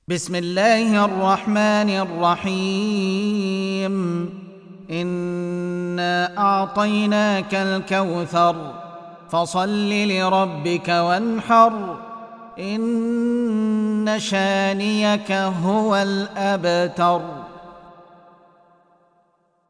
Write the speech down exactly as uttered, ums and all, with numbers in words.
بسم الله الرحمن الرحيم إنا أعطيناك الكوثر فصل لربك وانحر إن شانيك هو الأبتر.